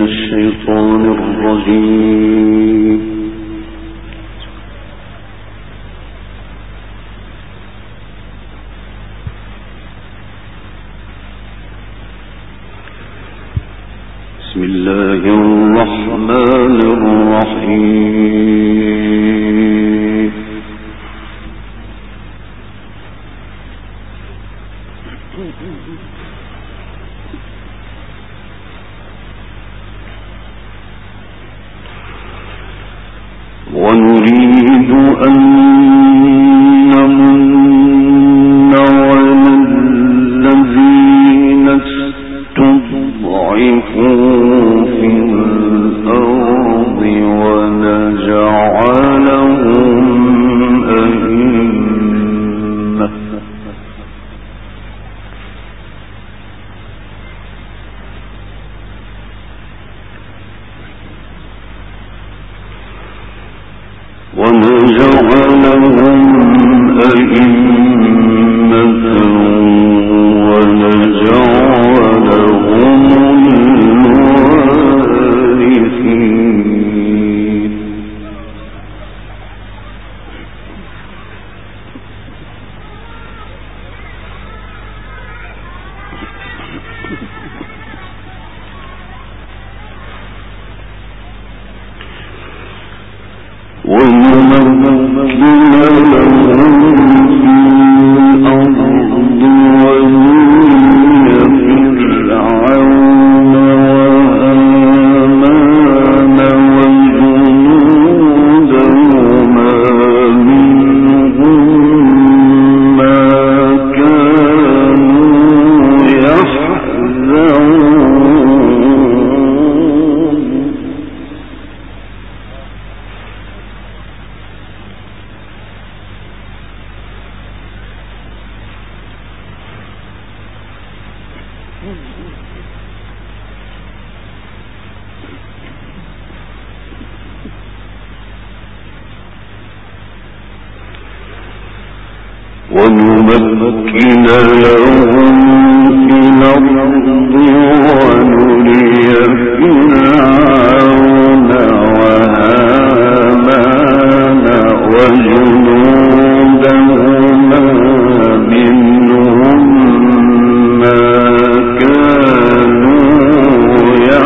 الشيطان الرجيم. بسم الله الرحمن الرحيم. ونريد أن نمن على الذين استضعفوا في الأرض ونجعلهم أئمة ونمكن لهم في الأرض ونري فرعون وهامان وجنودهما منهم ما كانوا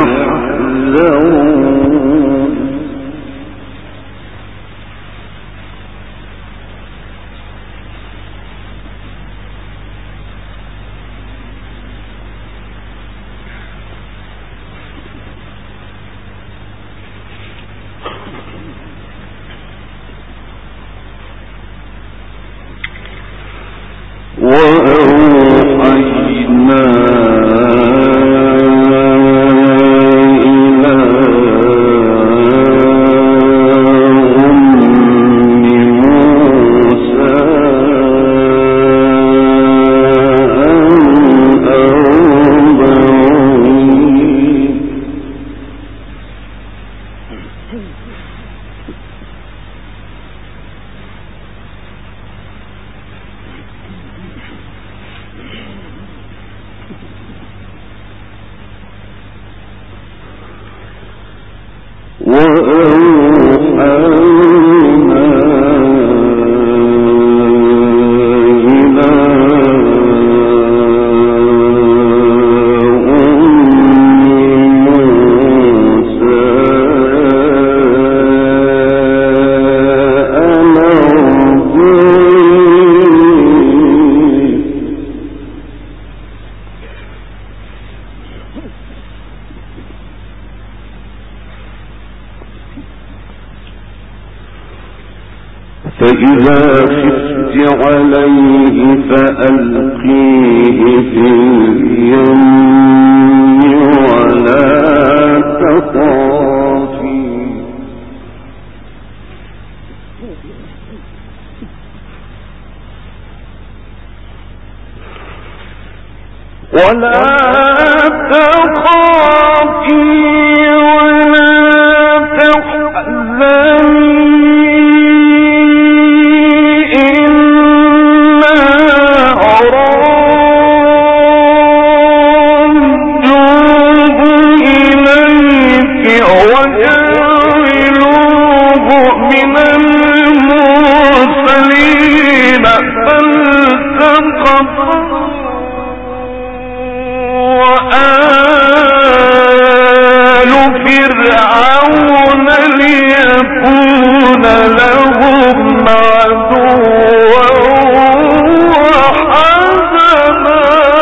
يحذرون. وأوحينا إلى أم موسى أن أرضعيه فإذا خفت عليه فألقيه في اليم ولا تخافي ولا تحزني إليه فرعون ليكون لهم عدوا وحزنا.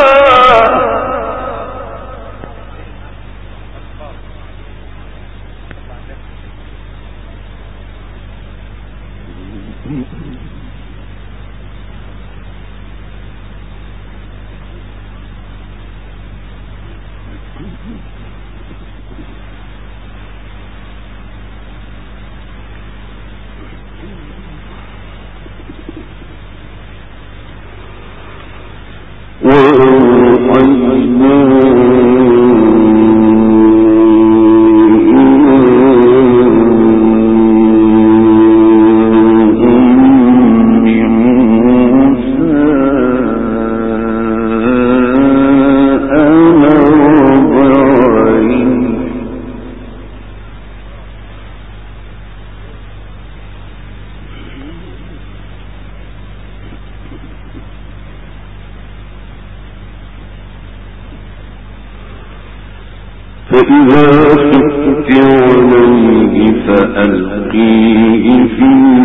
فإذا خفت عليه فألقيه في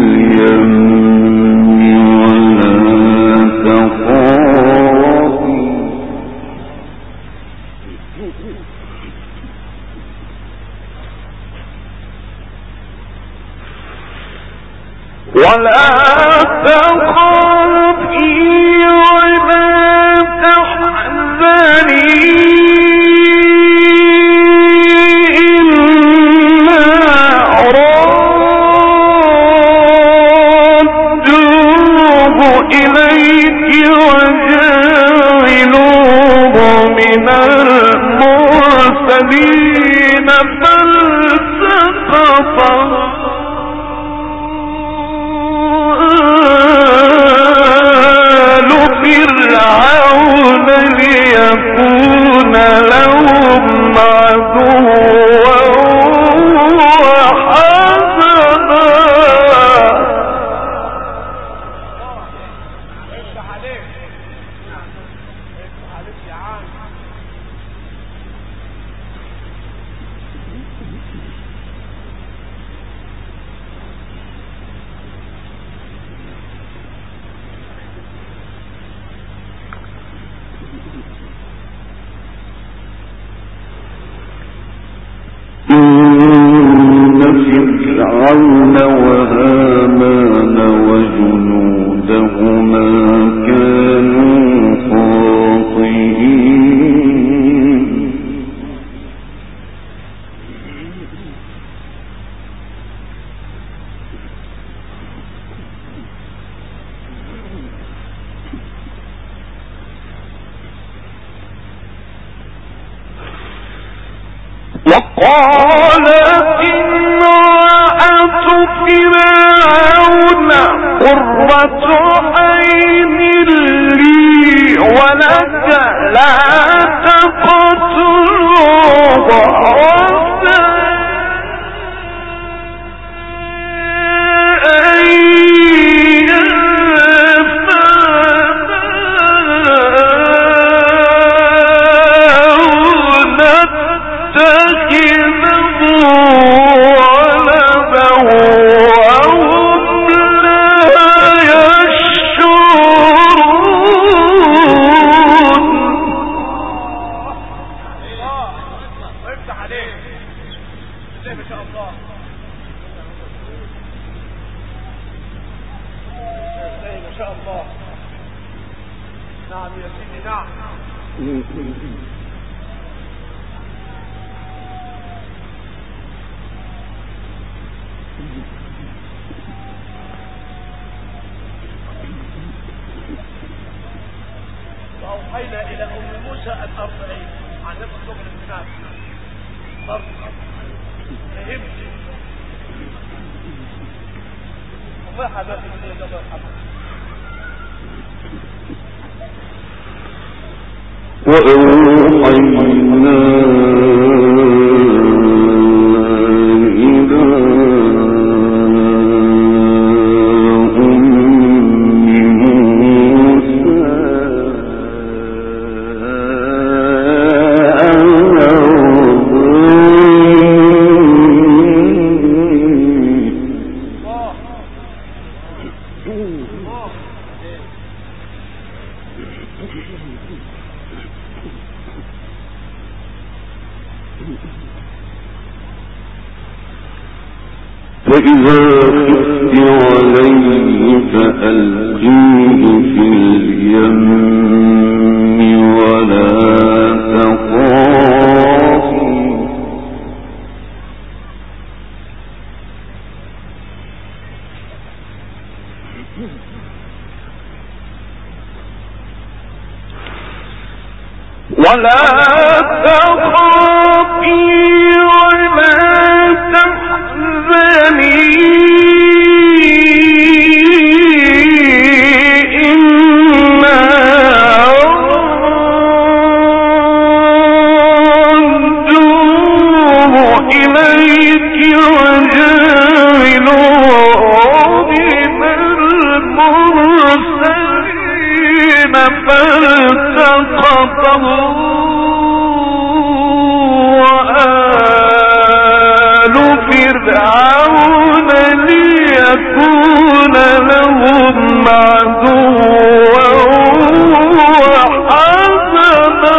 اليم ولا تخافي ولا تحزني إليك وجاعلوه من المرسلين فالتقط آل فرعون ليكون لهم عدوا وحزنا. فرعون وهامان وجنودهما كانوا خاطئين وقالت امرأة فرعون قرة عين لي ولك لا تقتلوه عسى أن وأوحينا إلى أم موسى أن أرضعيه عن نفس اللغة الامتناع فهمت الله حبات الدنيا الله يرحمه. وأوحينا إلى فإذا خفت عليه فألقيه في اليم ولا تخافي ولا تحزني إنا ردوه إليك وجاعلوه من المرسلين فالتقطه فرعون ليكون لهم عدوا وحزنا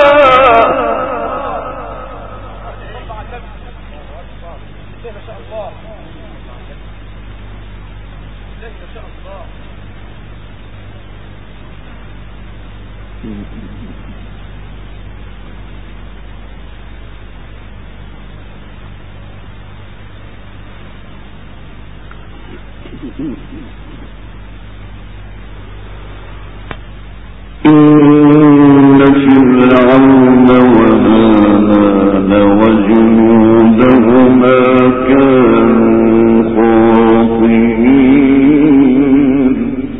إن فرعون وهامان وجنودهما كانوا خاطئين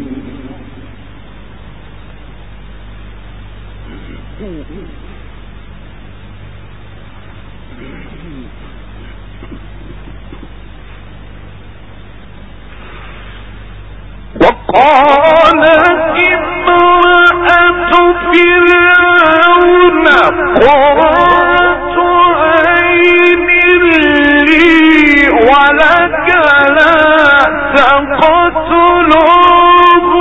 وقالت امرأة فرعون قرة عين لي ولك لا تقتلوه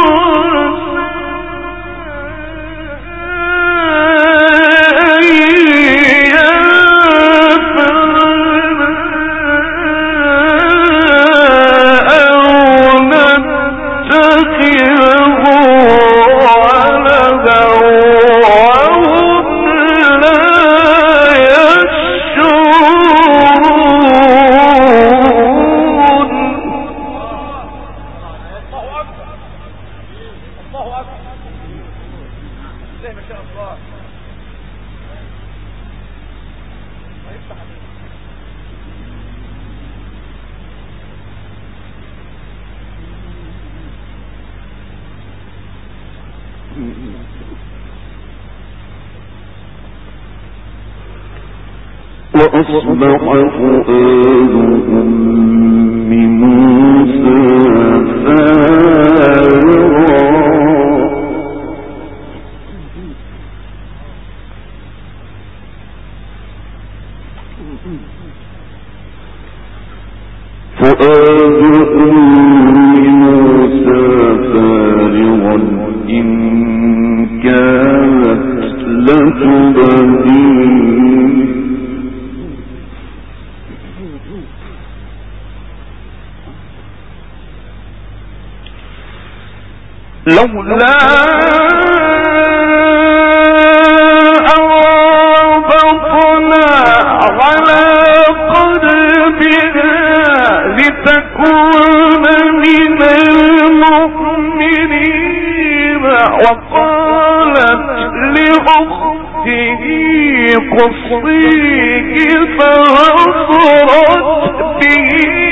وأصبح فؤاد أم موسى فارغا إن كانت لتبدي لولا أربطنا على قلبها لتكون من المؤمنين وقالت لأخته قصيه فبصرت به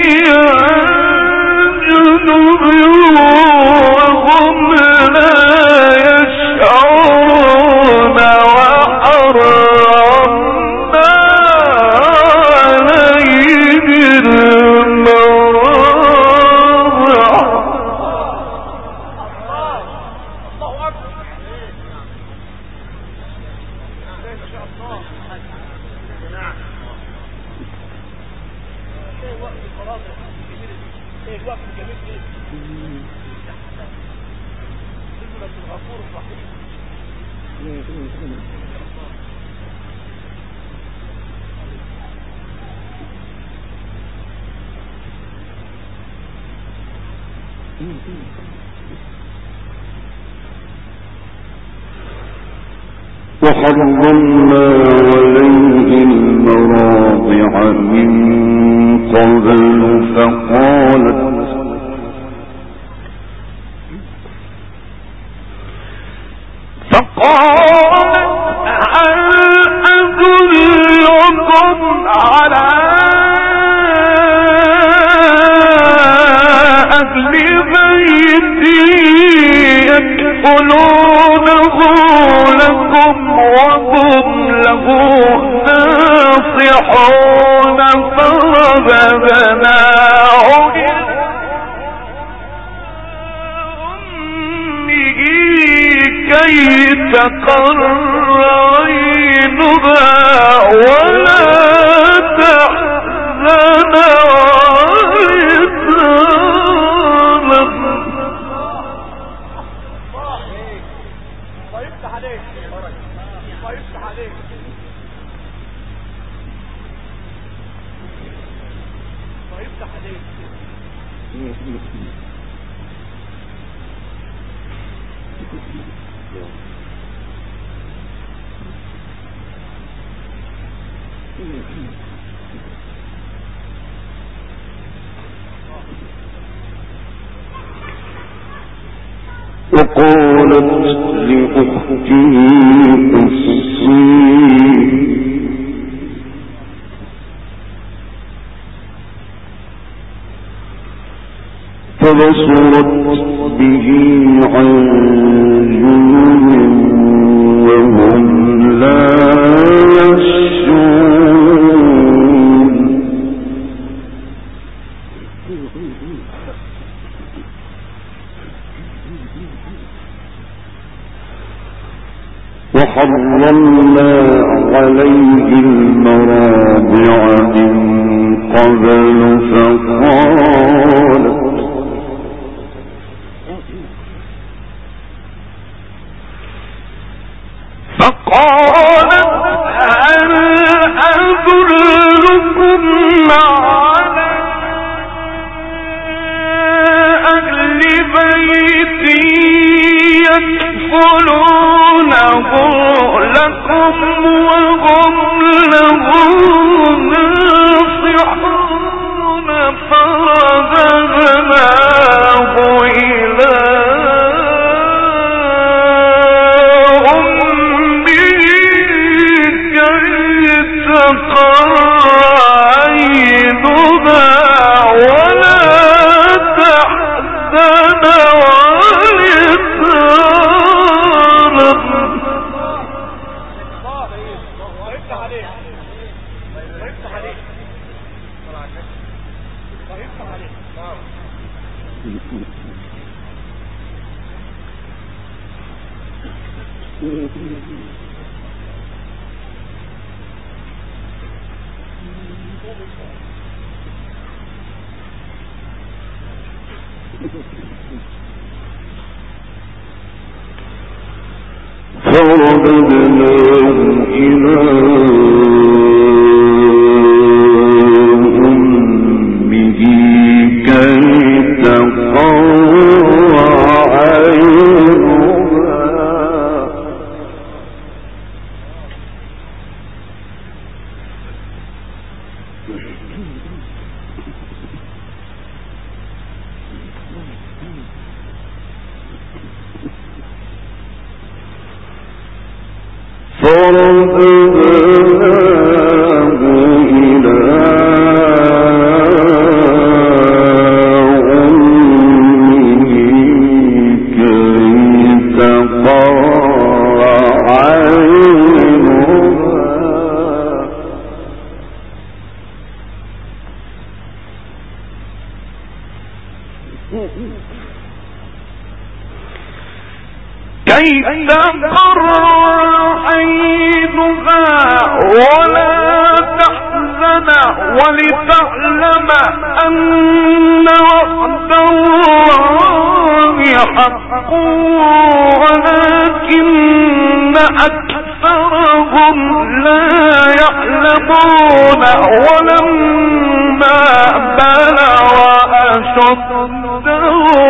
عن جنب وهم لا يشعرون وحرمنا عليه المراضع وحرمنا عليه المراضع من قبل فقالت هل أدلكم على أهل بيت يكفلونه لكم وهم له ناصحون فرددناه كي تقر عينها ولا تحزن وقالت لأخته قصيه فبصرت به عن جنون وهم لا يشعرون وحرمنا عليه المراضع من قبل فقالت هل أدلكم على أهل بيت يكفلونه لكم وهم له ناصحون فرددناه إلى تقر عينها ولا تحزن فرددناه إلى أمه كي تقر عينها كي تقر عينها ولا تحزن ولتعلم أن وعد الله حق ولكن أكثرهم لا يعلمون ولما بلغ أشده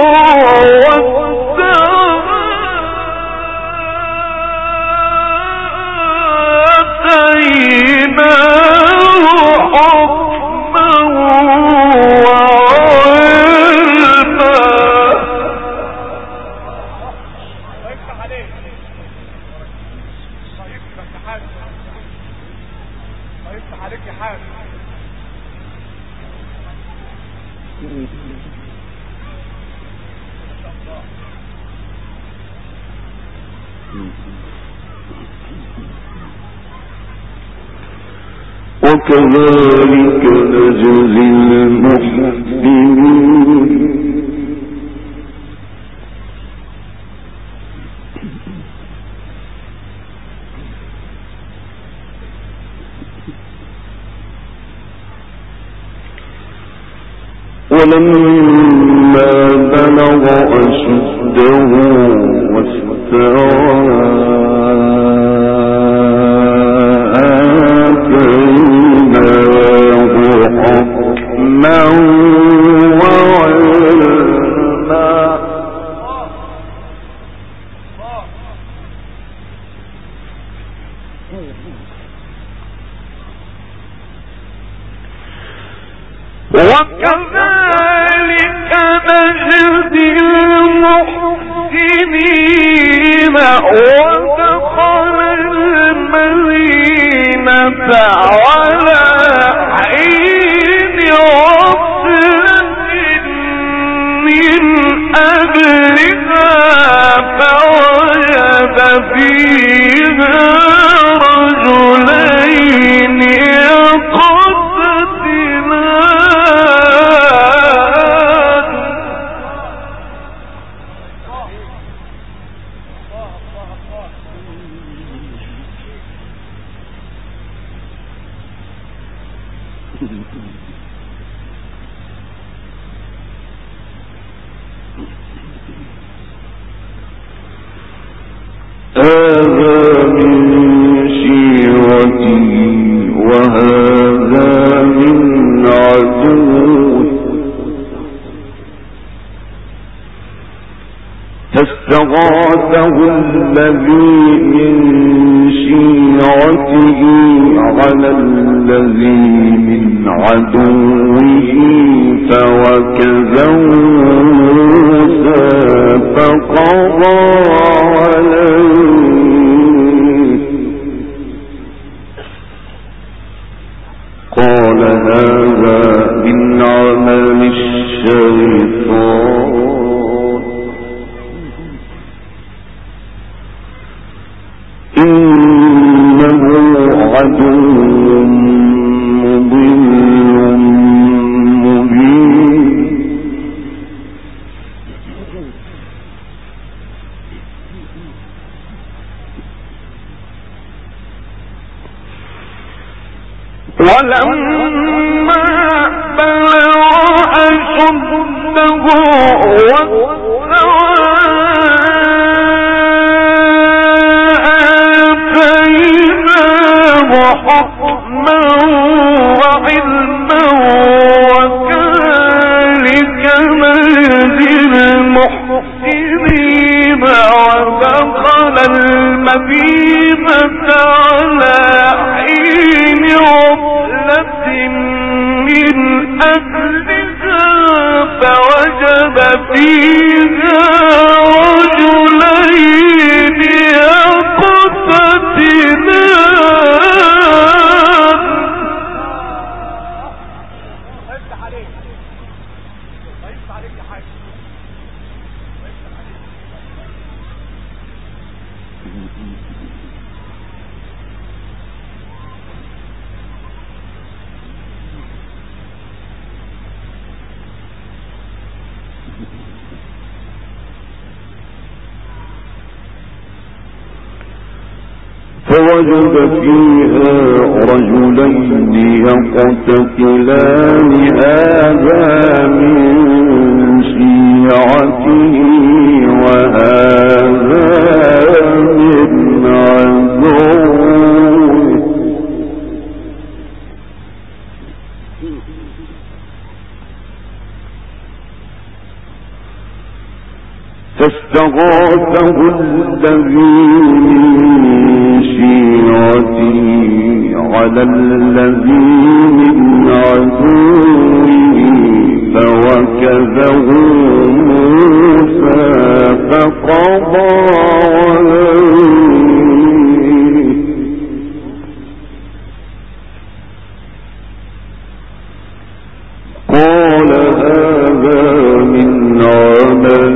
آتيناه حكما وعلما. هيفتح عليك يا حاج. وكذلك نجزي المحسنين. ولما بلغ أشده واستوى آتيناه حكما وعلما. وكذلك نجزي المحسنين. ودخل المدينة على حين غفلة من أهلها فوجد فيها رجلين هذا من شيعته وهذا من عدوه فاستغاثه الذي من شيعته على الذي من عدوه فوكزه موسى فقضى عليه قال هذا من عمل الشيطان إنه عدو مضل مبين. ولما بلغ أشده واستوى آتيناه حكما وعلما وكذلك نجزي المحسنين. ودخل المدينة على حين غفلة من أهلها فوجد فيها رجلين يقتتلان. هيفتح عليك يا حاج. فوجد فيها رجلين يقتتلان هذا من شيعته وهذا من عدوه فاستغاثه الذي من شيعته على الذي من عدوه فوكزه موسى فقضى عليه قال هذا من عمل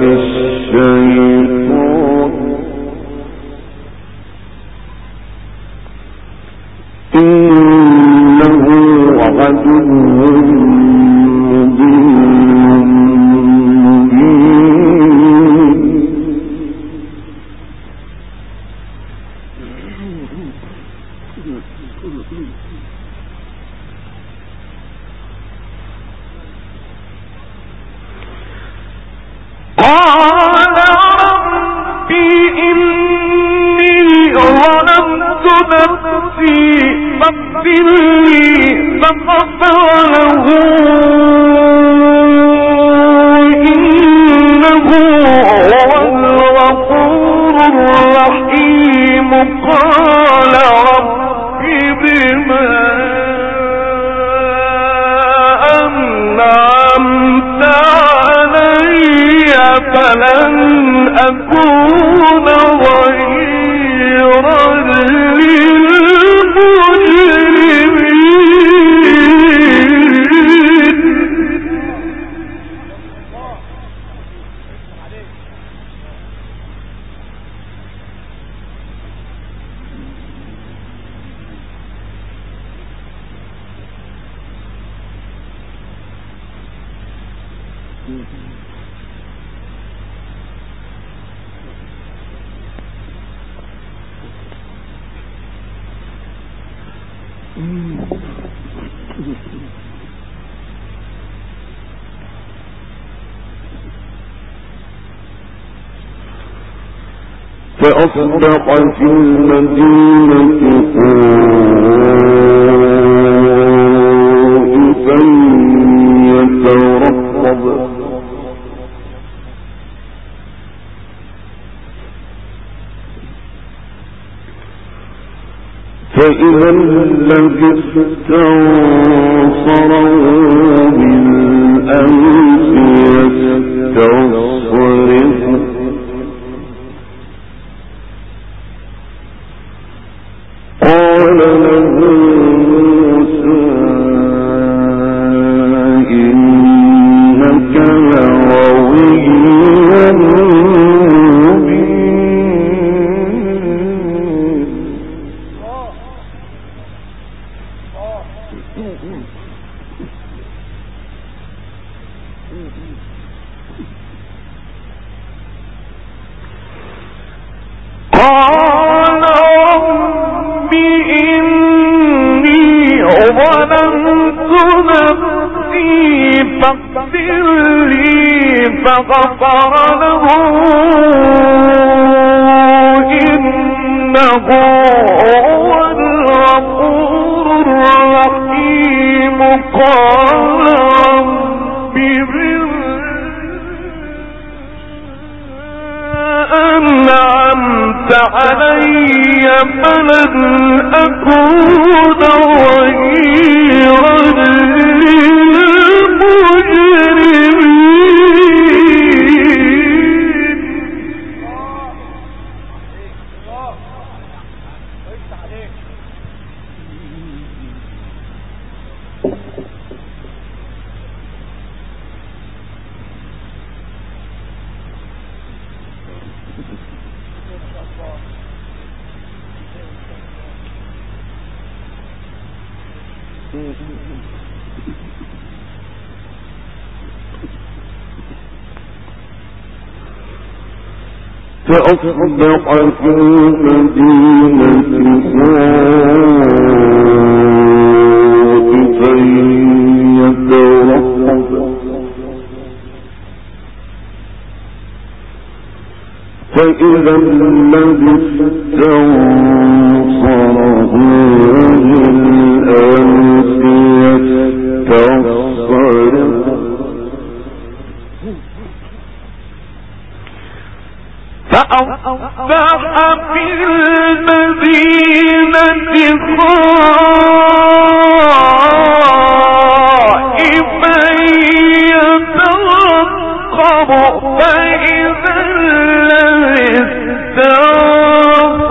الشيطان إنه عدو فأصبح في المدينة خائفا يترقب فإذا الذي استنصره بالأمس يستصرخ قال له موسى إنك لغوي فغفر له إنه هو الغفور الرحيم قال رب أنعمت علي فلن أكون ظهيرا فأصبح في المدينة خائفا يترقب فإذا الذي استنصره بالأمس يستصرخ فأصبح في المدينة خائفا يترقب فإذا الذي استعصى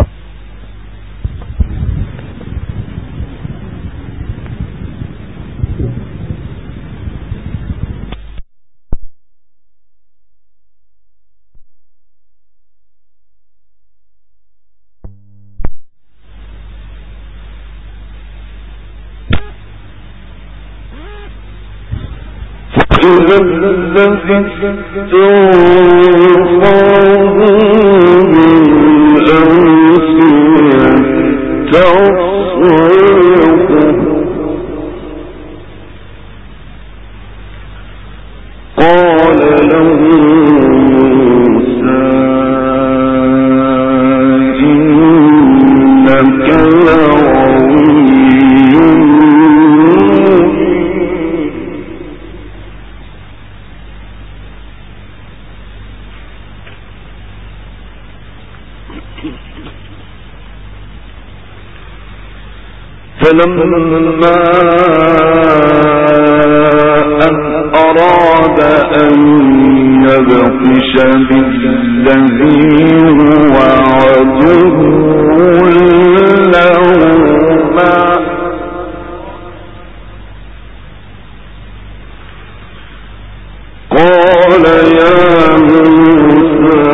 إذا الذي استوفاه من أمس يستصرخه قال له موسى إنك فلما أن أراد أن يبطش بالذي هو عدو لهما قال يا موسى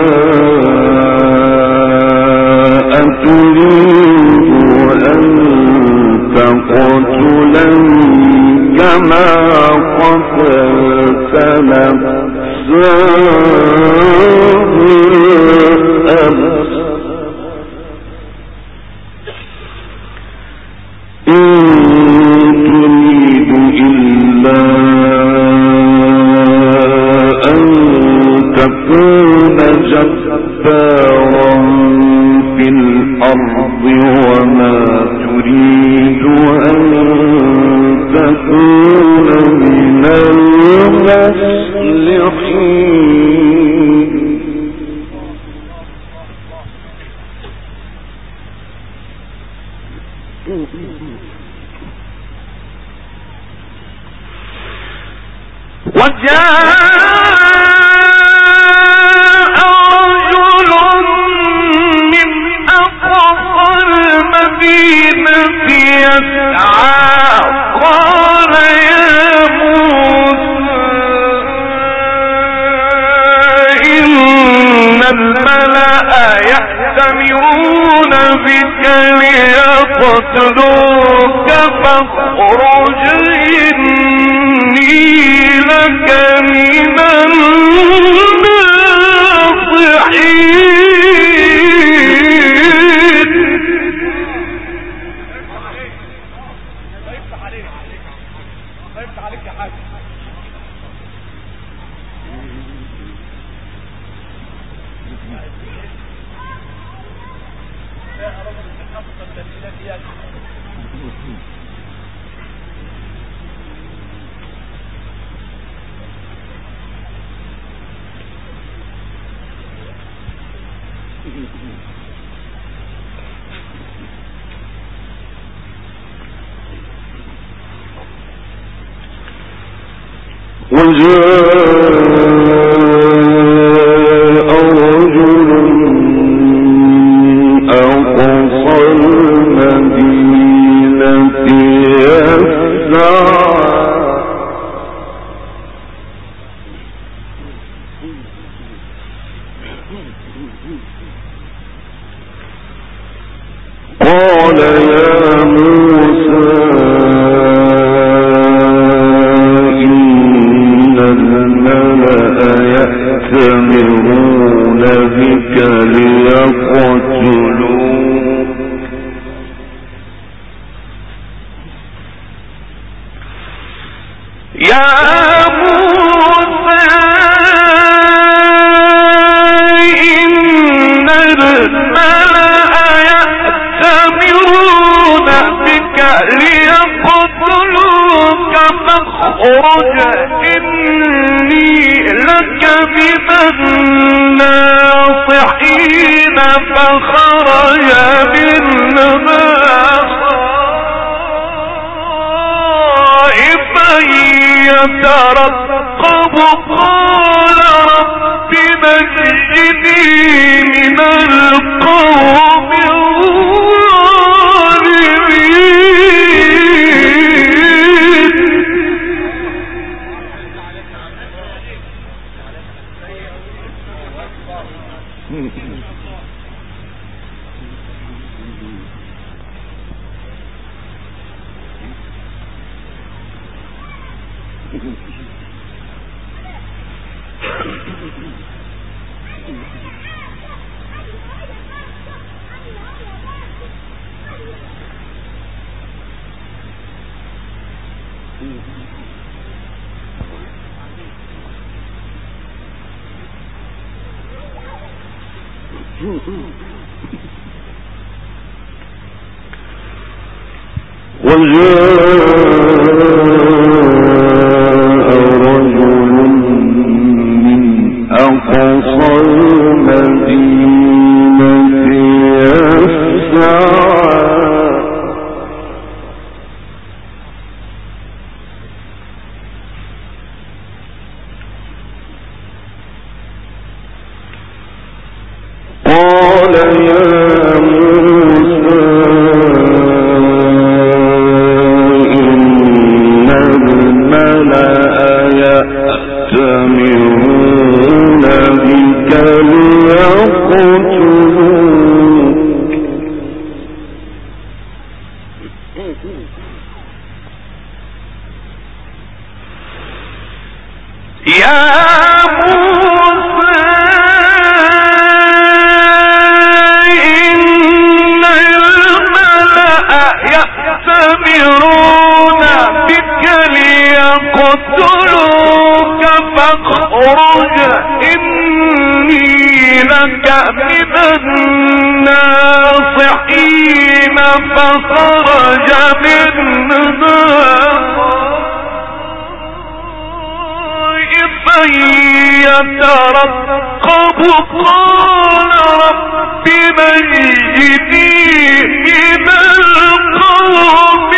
أتريد أن تقتلني كما قتلت نفسا بالأمس إن تريد إلا أن تكون جبارا في الأرض وما تريد أن تكون من المصلحين يأتمرون بك ليقتلوك فاخرج إني لك من الناصحين. الله عليك يا حاج. وجاء رجل أقصى المدينة يسعى قال يا موسى يأتمرون بك ليقتلوك يا موسى إن الملأ يأتمرون بك ليقتلوك فاخرج إني لك من الناصحين. ناصحين فخرج منها خائفا يترقب قال رب نجني من القوم يترقب قال رب نجني من القوم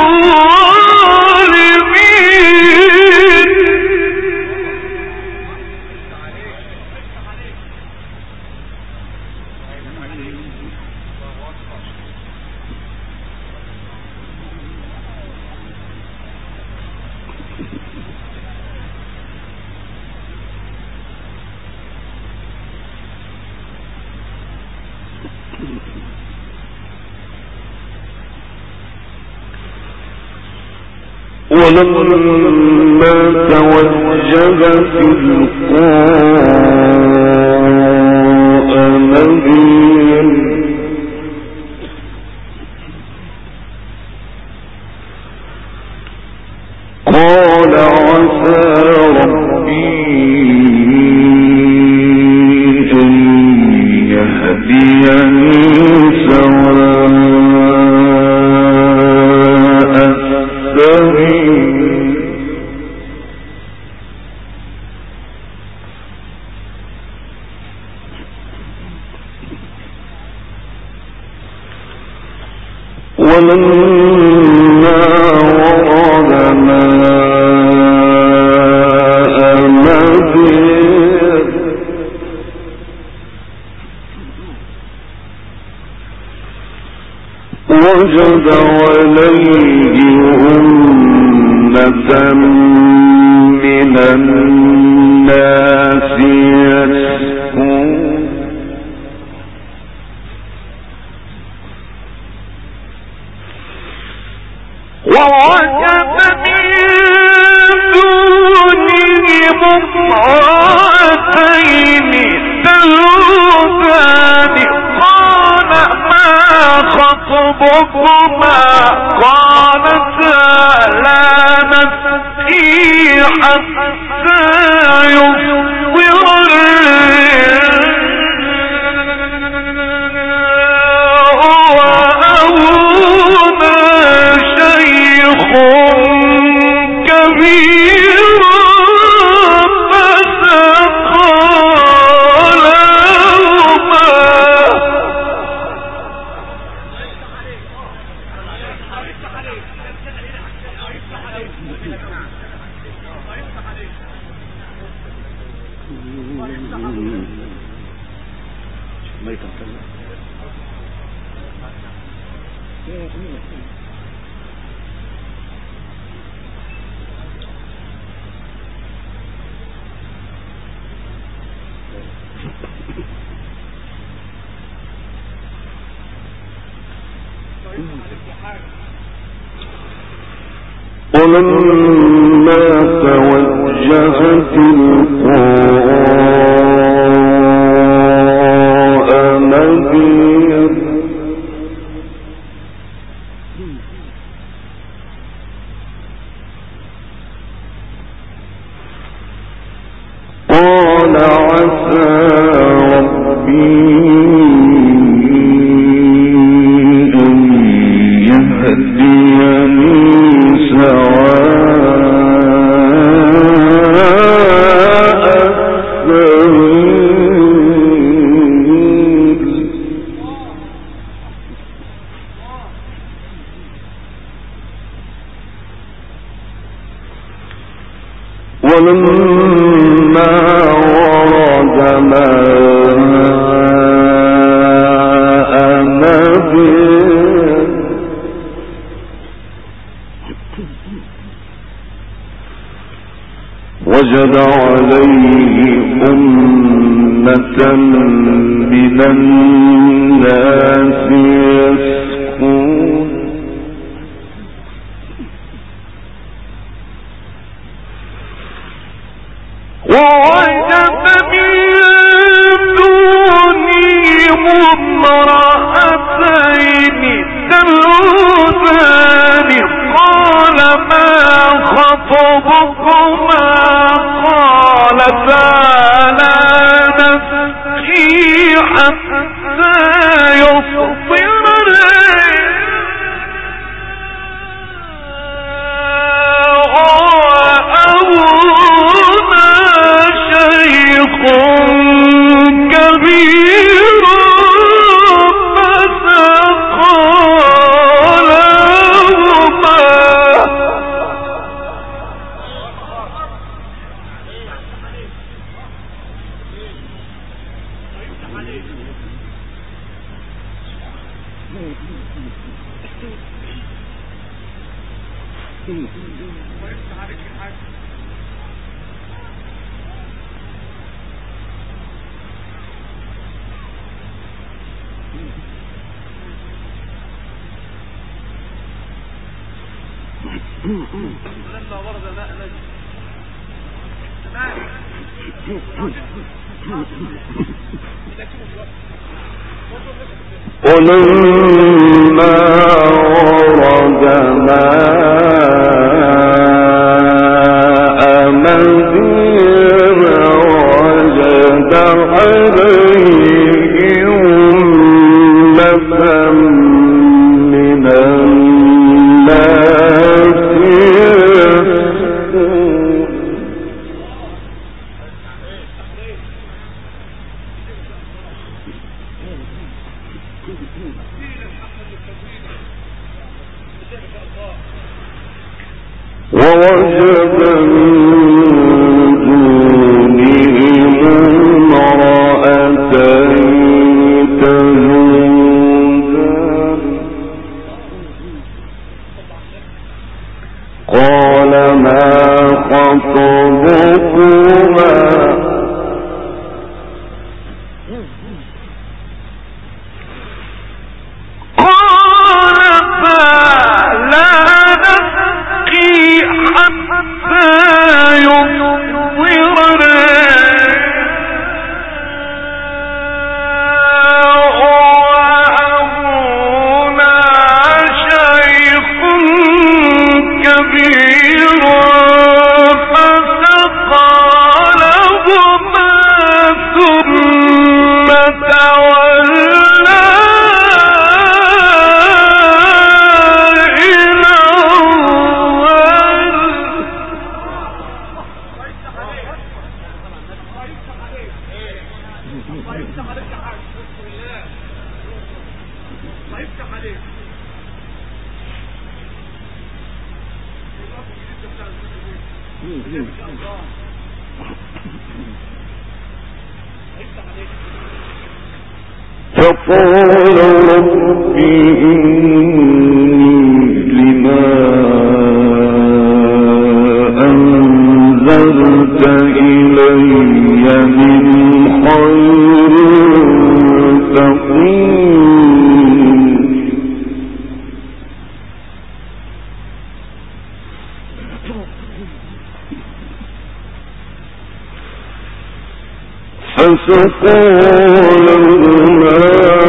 الظالمين. ولما توجه تلقاء مدين قال عسى ربي أن يهديني سواء ولما ورد ماء مدين وجد عليه أمة من الناس يسكون ووجد من دونهم امرأتين تذودان قال ما خطبكما قالتا لا نسقي حتى يصدر كبيرا فسقى لهما ولما توجه تلقاء مدين قال عسى ربي أن يهديني ولما ورد ماء مدين وجد عليه أمة من الناس يسقون ووجد من دونهم امرأتين تذودان قال ما خطبكما قالتا لا نسقي حتى يصدر لما ورد ماء نجد ولما ورد ماء مدين وجد عليه أمة من الناس ووجد من دونهم امرأتين تذودان قال ما خطبكما فقال رب إني لما أنزلت إلي من خير فقير فسقى لهما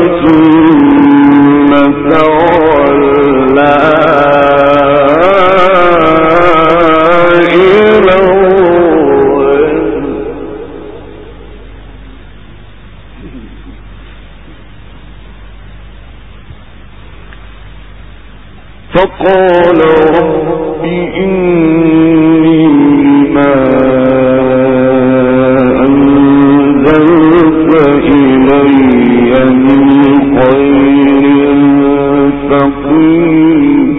ثم تولى إلى فقال رب إني لما أنزلت إلي من خير فقير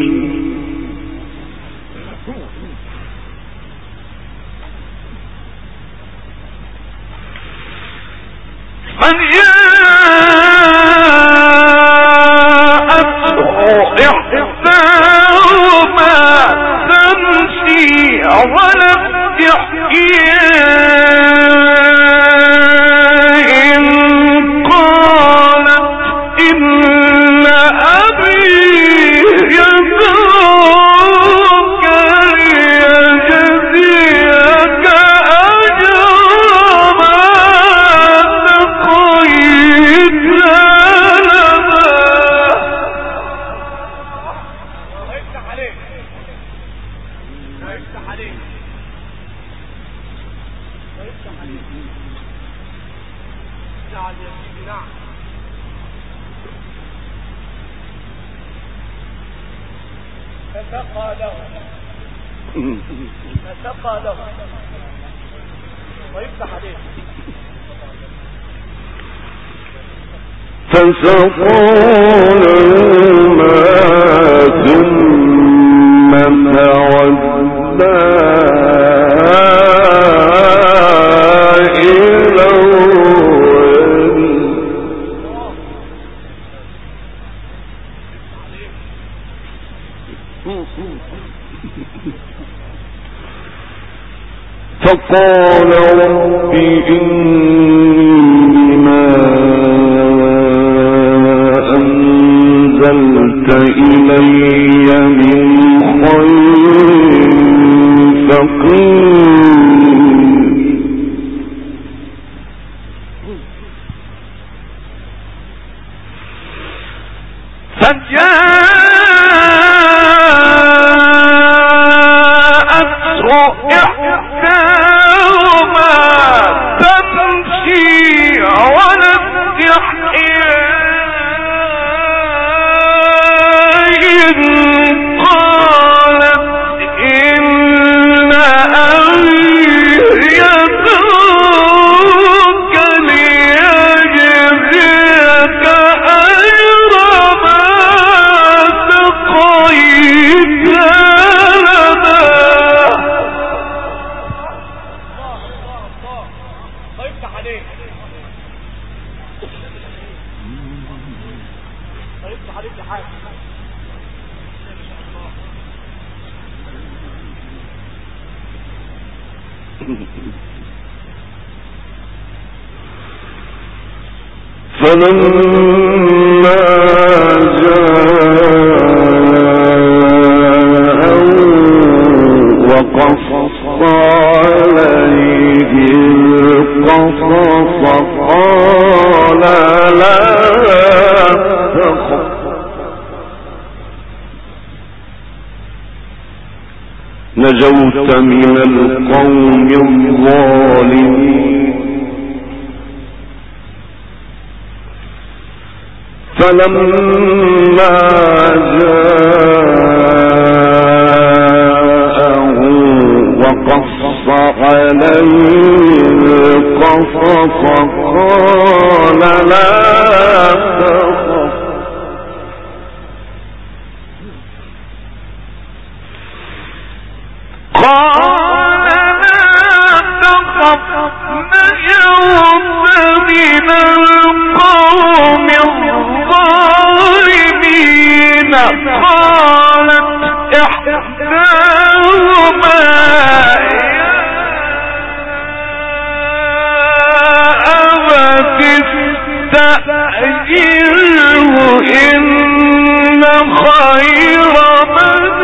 فسقى له ويفتح عليه فسقى لهما ثم تولى إلى فقال رب إني ما أنزلت إلي من خير فقير فلما جاءوا وقص عليه القصص قال لا تخف نجوت من القوم الظالمين فلما جاءه وقص عليه القصص قال لا تخف نجوت من القوم إن خير من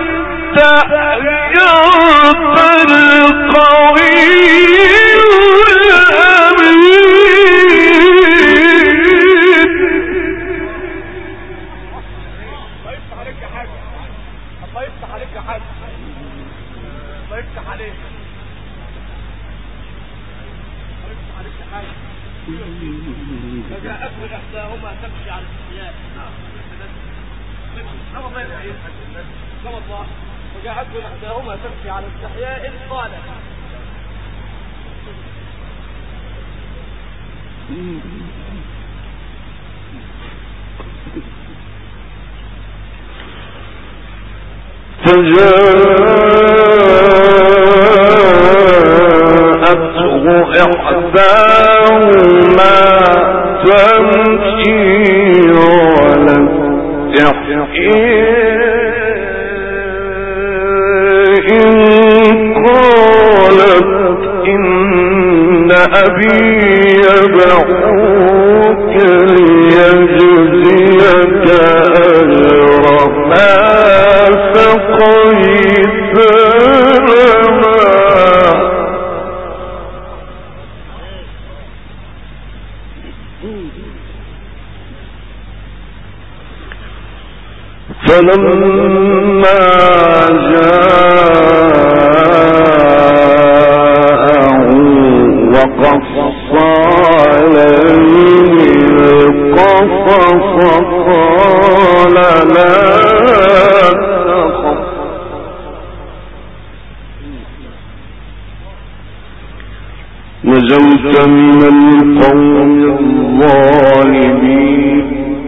استأجرت القوي وجاءته إحداهما تمشي على استحياء قالت فجاءته إحداهما تمشي على قالت إن أبي يدعوك ليجزيك أجر ما سقيت لنا فلما جاءه وقص عليه القصص قال لا تخف نجوت من القوم الظالمين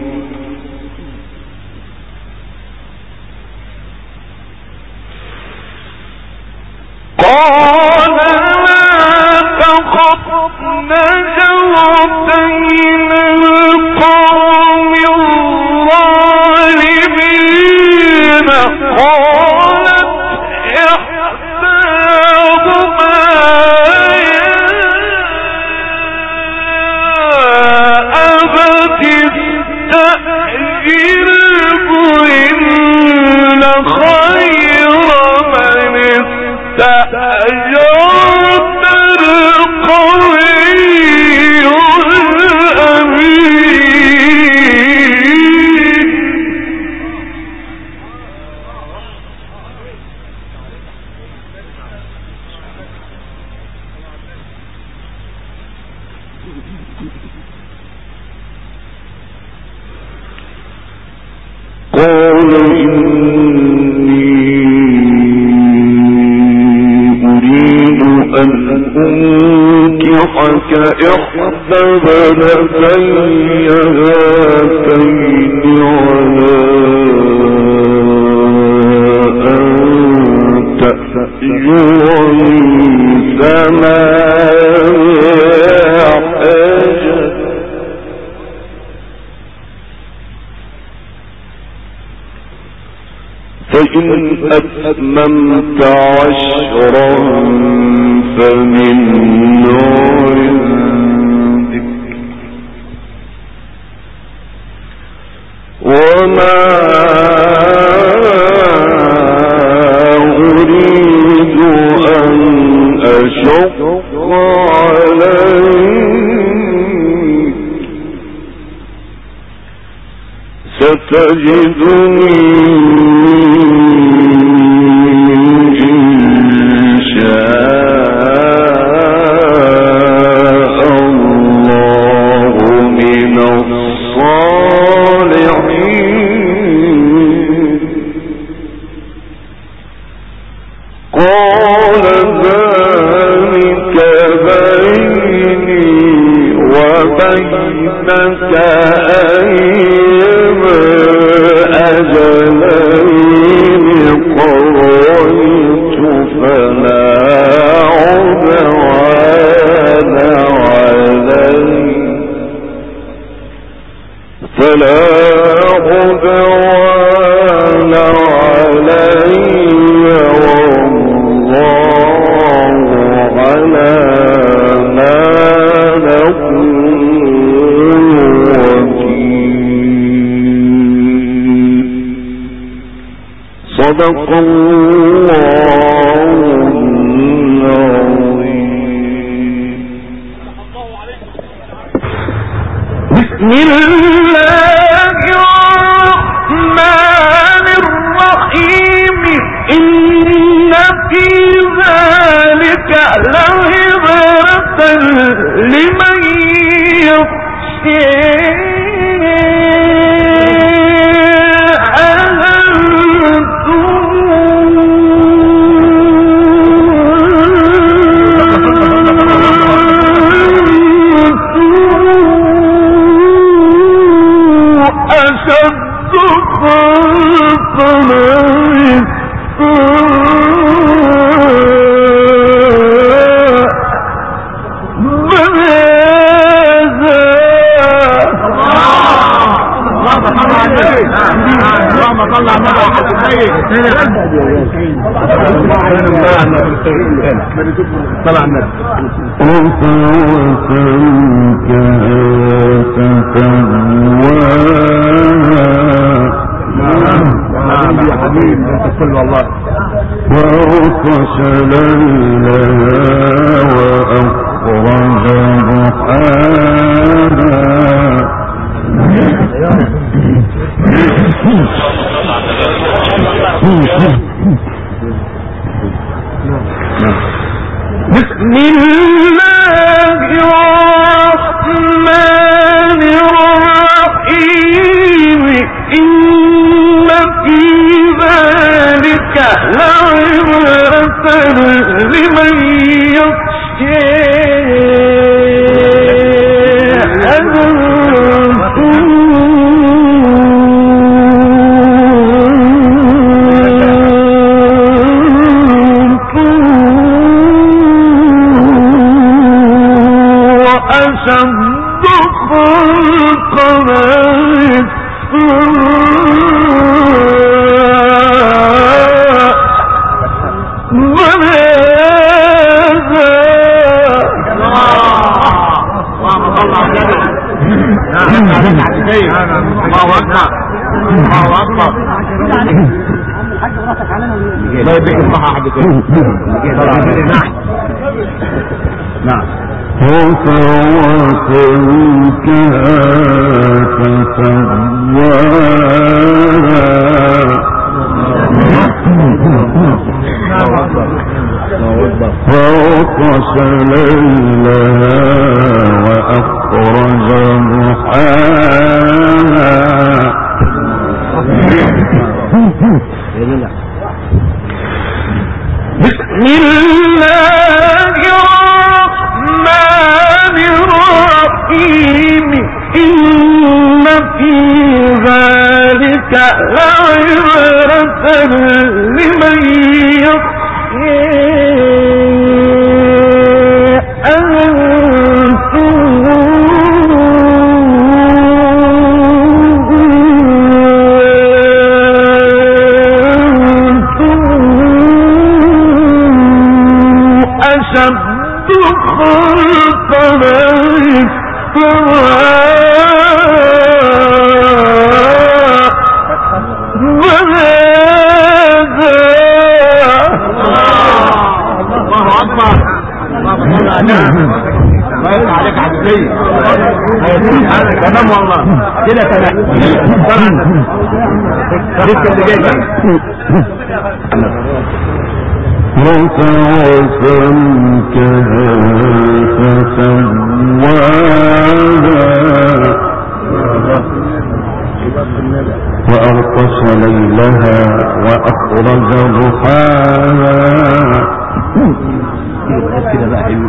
قال لا تخف نجوت من القوم الظالمين قالت إحداهما يا أبت استأجره إن خير من استأجرت القوي الأمين قال أن أنكحك إحدى بنتي هاتين على أن تأجرني ثمانية حجج فإن أتممت عشرا فمن عندك وما أريد أن أشق عليك ستجدني صدق الله العظيم. بسم الله الرحمن الرحيم. إن في ذلك لعبرة لمن يخشى طلع النبي يا حبيبي انت كل والله. وأغطش ليلها وأخرج ضحاها. بسم الله الرحمن الرحيم. إن في ذلك لعبرة لمن يخشى لا يبيك الصحة حد نعم وأغطش ليلها وأخرج ضحاها. بسم الله الرحمن الرحيم. إن في ذلك لعبرة لمن يخشى تمام والله كده تمام. لسه اللي جاي وسوسمكها فسواها وأغطش ليلها وأخرج ضحاها. كده بقى حلو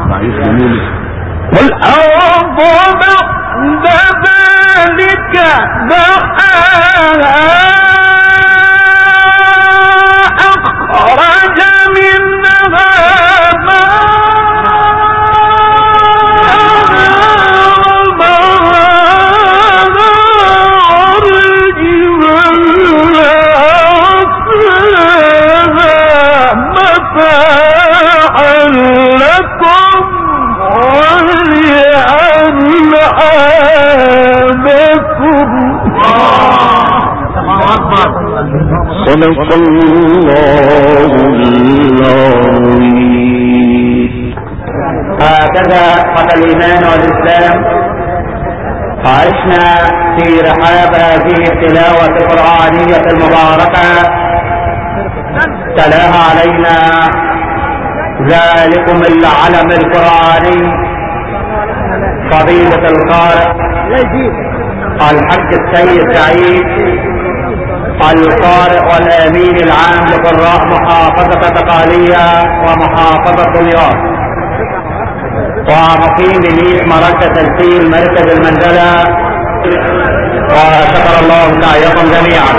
والأرض بعد ذلك دحاها أخرج منها صدق الله العظيم. هكذا قد الإيمان والإسلام عشنا في رحاب هذه التلاوة القرآنية المباركة، تلاها علينا ذلكم العلم القرآني فضيلة القارئ الحج السيد سعيد القارئ والأمين العام لقراء محافظة دقهلية ومحافظة دمياط، ومقيم بميت مركز تنسيق مركز المنزلة، وشكر الله سعيكم جميعا.